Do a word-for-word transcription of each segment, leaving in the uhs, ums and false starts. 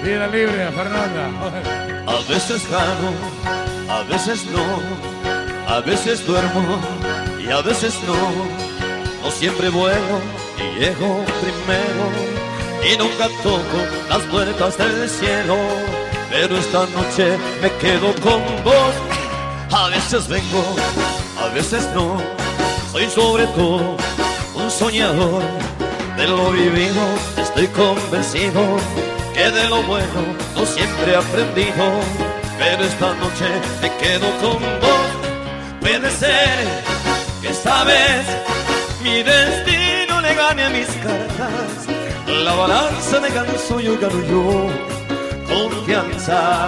Tira libre a Fernanda. A veces gano, a veces no, a veces duermo y a veces no. No siempre vuelo y llego primero y nunca toco las puertas del cielo. Pero esta noche me quedo con vos. A veces vengo, a veces no. Soy sobre todo un soñador. De lo vivido estoy convencido que de lo bueno no siempre he aprendido. Pero esta noche me quedo con vos. Puede ser que esta vez mi destino le gane a mis cartas. La balanza me ganó y yo gano yo. Confianza.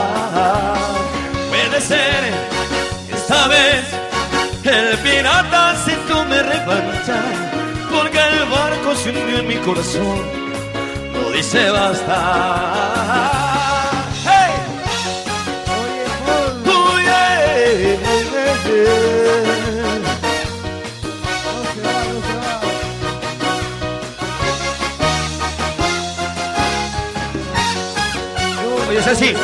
Puede ser que esta vez el pirata si tú me revancha, porque el barco se hundió en mi corazón, no dice basta. ¡Hey! Oh, yeah, yeah, yeah. Oye, es así.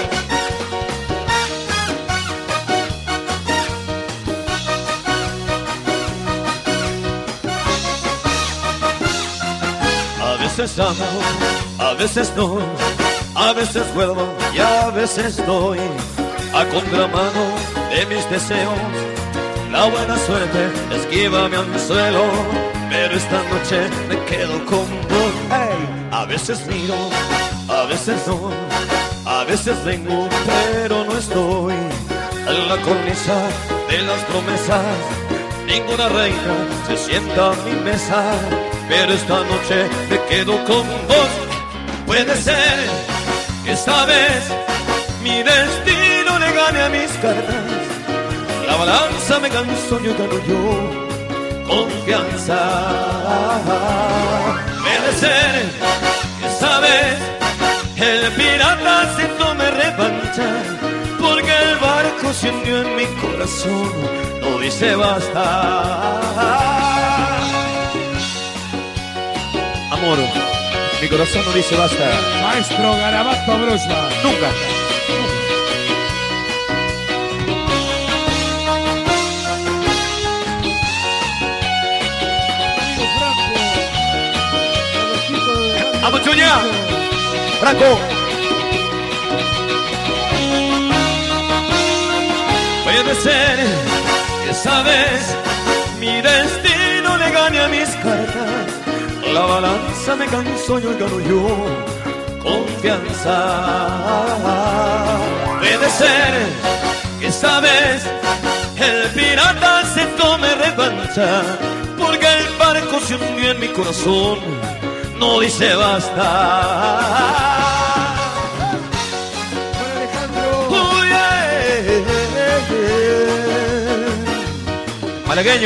A veces amo, a veces no, a veces vuelvo y a veces doy a contramano de mis deseos. La buena suerte esquiva mi anzuelo, pero esta noche me quedo con vos. Hey. A veces miro, a veces no, a veces vengo, pero no estoy en la cornisa de las promesas. Ninguna reina se sienta a mi mesa, pero esta noche me quedo con vos. Puede ser que esta vez mi destino le gane a mis cartas. La balanza me canso, yo gano yo. Confianza. Puede ser que esta vez el pirata se tome revancha, porque el barco se hundió en mi corazón, no dice basta. Amor, mi corazón no dice basta. Maestro Garabato Brusa. Nunca. ¡Vamos, Chuña! ¡Franco! Puede ser que esta vez mi destino le gane a mis cartas. La balanza me cansó, yo gano yo. Confianza. Puede ser que esta vez el pirata se tome revancha, porque el barco se hundió en mi corazón, no dice basta. Oh, yeah, yeah. Malagueño.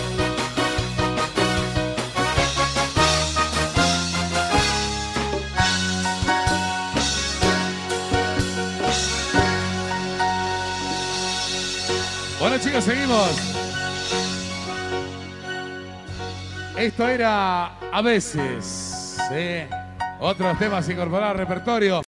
Bueno, chicos, seguimos. Esto era A Veces. ¿Sí? Otros temas incorporados al repertorio.